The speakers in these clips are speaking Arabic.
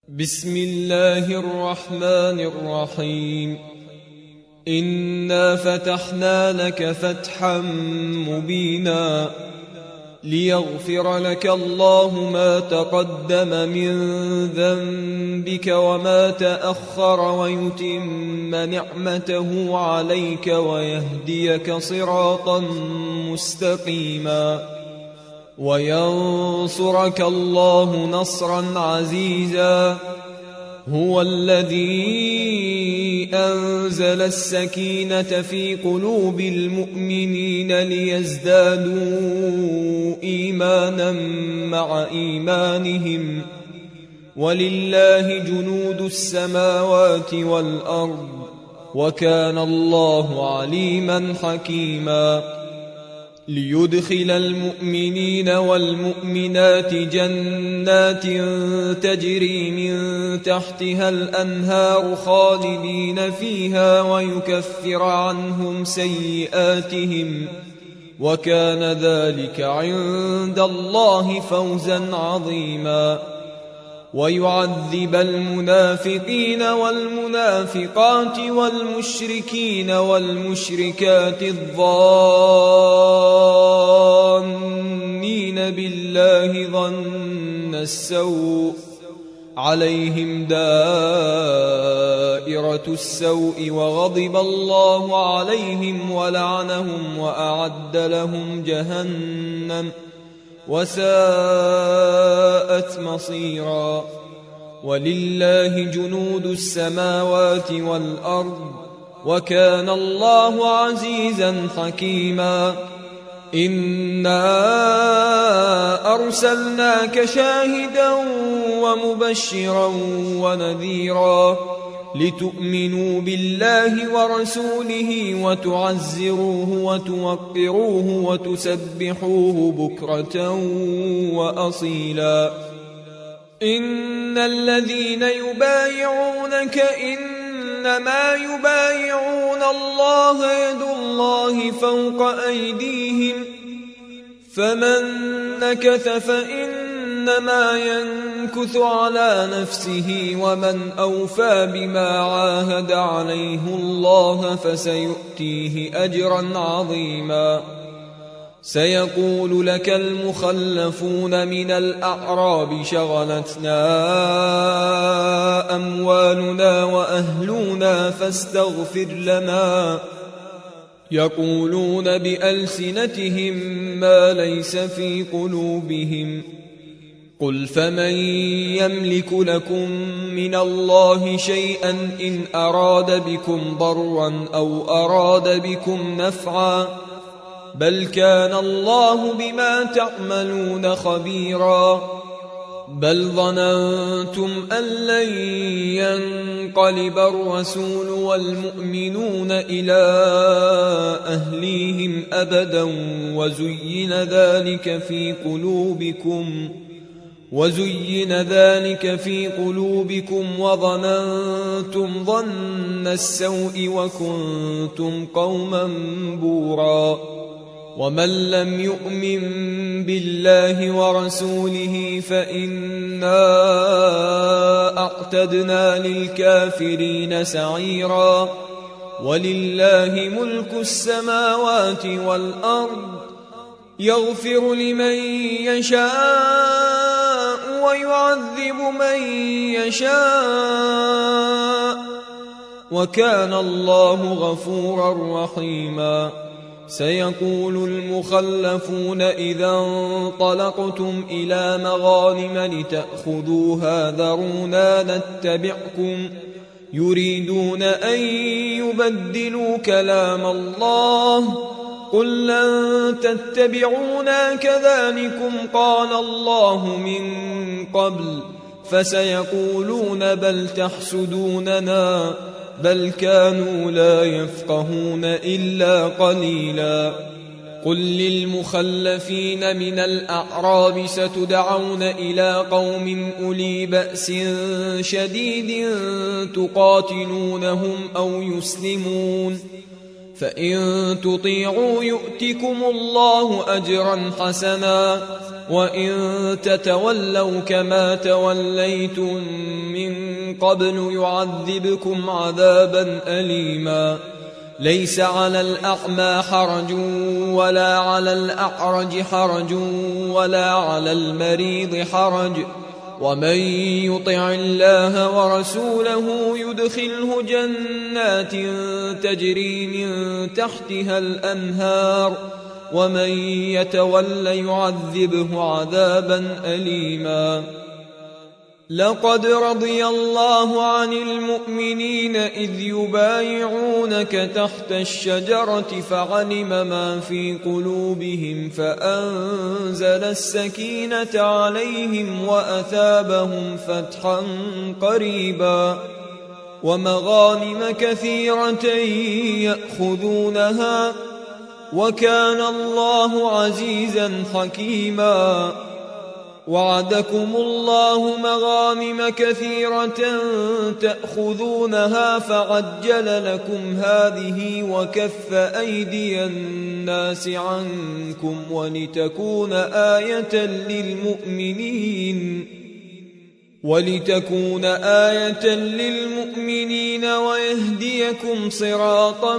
بسم الله الرحمن الرحيم. إنا فتحنا لك فتحا مبينا ليغفر لك الله ما تقدم من ذنبك وما تأخر ويتم نعمته عليك ويهديك صراطا مستقيما وينصرك الله نصرا عزيزا. هو الذي أنزل السكينة في قلوب المؤمنين ليزدادوا إيمانا مع إيمانهم ولله جنود السماوات والأرض وكان الله عليما حكيما. ليدخل المؤمنين والمؤمنات جنات تجري من تحتها الأنهار خالدين فيها ويكفر عنهم سيئاتهم وكان ذلك عند الله فوزا عظيما. ويعذب المنافقين والمنافقات والمشركين والمشركات الظانين بالله ظن السوء عليهم دائرة السوء وغضب الله عليهم ولعنهم وأعد لهم جهنم وساءت مصيرا. ولله جنود السماوات والأرض وكان الله عزيزا حكيما. إنا أرسلناك شاهدا ومبشرا ونذيرا لتؤمنوا بالله ورسوله وتعزروه وتوقروه وتسبحوه بكرة وأصيلا. إن الذين يبايعونك إنما يبايعون الله يد الله فوق أيديهم فمن نكث فإنما ينكث على نفسه ومن أوفى بما عاهد عليه الله فسيؤتيه أجرا عظيما. سيقول لك المخلفون من الأعراب شغلتنا أموالنا وأهلنا فاستغفر لنا. يقولون بألسنتهم ما ليس في قلوبهم. قل فمن يملك لكم من الله شيئا إن أراد بكم ضرا أو أراد بكم نفعا بل كان الله بما تعملون خبيرا. بل ظننتم أن لن ينقلب الرسول والمؤمنون إلى أهليهم أبدا وزين ذلك في قلوبكم وظننتم ظن السوء وكنتم قوما بورا. ومن لم يؤمن بالله ورسوله فإنا أعتدنا للكافرين سعيرا. ولله ملك السماوات والأرض يغفر لمن يشاء ويعذب من يشاء وكان الله غفورا رحيما. سيقول المخلفون إذا انطلقتم إلى مغانم لتأخذوها ذرونا نتبعكم يريدون أن يبدلوا كلام الله قل لن تتبعونا كذلكم قال الله من قبل فسيقولون بل تحسدوننا بل كانوا لا يفقهون إلا قليلا. قل للمخلفين من الأعراب ستدعون إلى قوم أولي بأس شديد تقاتلونهم أو يسلمون فإن تطيعوا يؤتكم الله أجرا حسنا وإن تتولوا كما توليتم من قبل يعذبكم عذابا أليما ليس على الأعمى حرج ولا على الأعرج حرج ولا على المريض حرج ومن يطع الله ورسوله يدخله جنات تجري من تحتها الأنهار ومن يتول يعذبه عذابا أليما لقد رضي الله عن المؤمنين إذ يبايعونك تحت الشجرة فعلم ما في قلوبهم فأنزل السكينة عليهم وأثابهم فتحا قريبا ومغانم كثيرة يأخذونها وكان الله عزيزا حكيما وعدكم الله مغانم كثيرة تأخذونها فعجل لكم هذه وكف أيدي الناس عنكم ولتكون آية للمؤمنين ويهديكم صراطا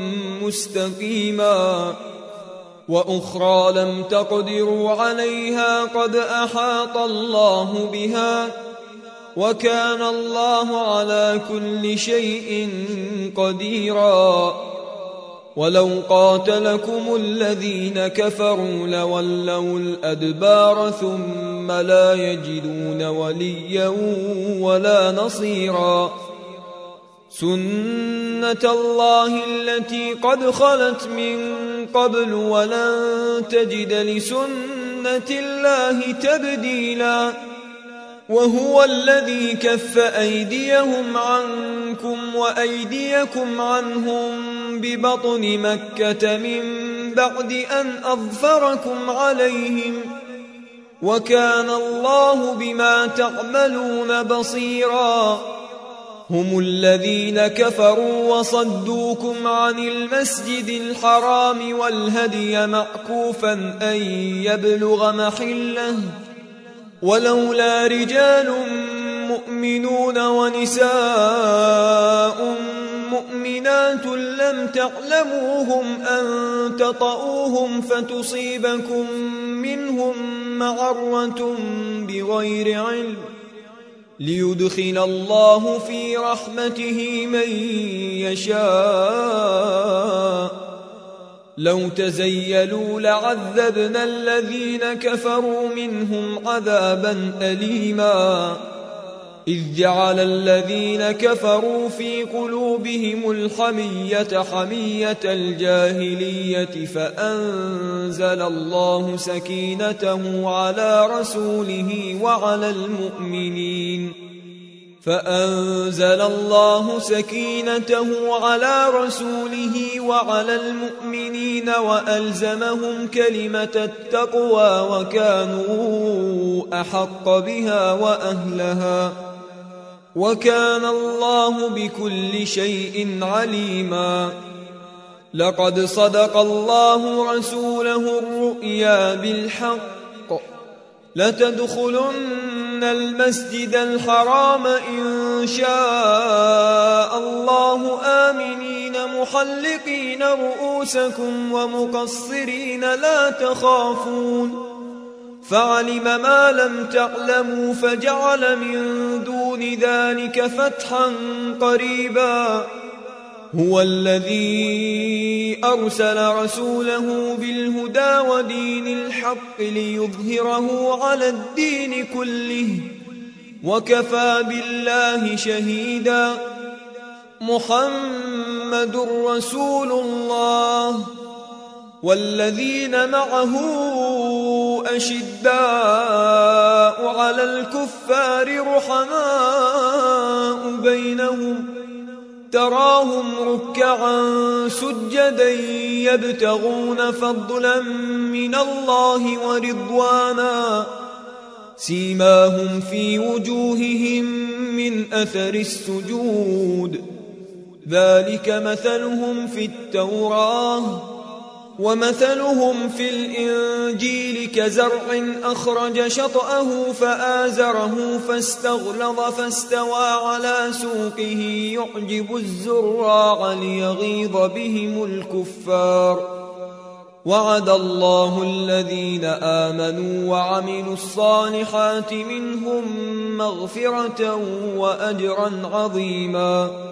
مستقيما وأخرى لم تقدروا عليها قد أحاط الله بها وكان الله على كل شيء قديرا ولو قاتلكم الذين كفروا لولوا الأدبار ثم لا يجدون وليا ولا نصيرا سنة الله التي قد خلت من قبل ولن تجد لسنة الله تبديلا وهو الذي كف أيديهم عنكم وأيديكم عنهم ببطن مكة من بعد أن أظفركم عليهم وكان الله بما تعملون بصيرا هم الذين كفروا وصدوكم عن المسجد الحرام والهدي معكوفا أن يبلغ محله ولولا رجال مؤمنون ونساء مؤمنات لم تعلموهم أن تطؤوهم فتصيبكم منهم معرة بغير علم ليدخل الله في رحمته من يشاء لو تزيلوا لعذبنا الذين كفروا منهم عذابا أليما إذ جعل الذين كفروا في قلوبهم الحمية حمية الجاهلية فأنزل الله سكينته على رسوله وعلى المؤمنين وألزمهم كلمة التقوى وكانوا أحق بها وأهلها وكان الله بكل شيء عليما لقد صدق الله رسوله الرؤيا بالحق لتدخلن المسجد الحرام إن شاء الله آمنين محلقين رؤوسكم ومقصرين لا تخافون فعلم ما لم تعلموا فجعل من دون ذلك فتحا قريبا هو الذي أرسل رسوله بالهدى ودين الحق ليظهره على الدين كله وكفى بالله شهيدا محمد رسول الله والذين معه أشداء على الكفار رحماء بينهم تراهم ركعا سجدا يبتغون فضلا من الله ورضوانا سيماهم في وجوههم من أثر السجود ذلك مثلهم في التوراة ومثلهم في الإنجيل كزرع أخرج شطأه فآزره فاستغلظ فاستوى على سوقه يعجب الزراع ليغيظ بهم الكفار. وعد الله الذين آمنوا وعملوا الصالحات منهم مغفرة وأجرا عظيما.